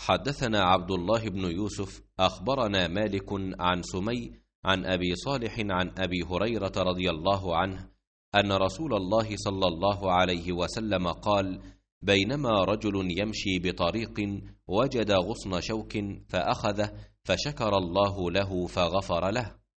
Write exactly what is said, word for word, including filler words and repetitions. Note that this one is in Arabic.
حدثنا عبد الله بن يوسف أخبرنا مالك عن سمي عن أبي صالح عن أبي هريرة رضي الله عنه أن رسول الله صلى الله عليه وسلم قال: بينما رجل يمشي بطريق وجد غصن شوك فأخذه فشكر الله له فغفر له.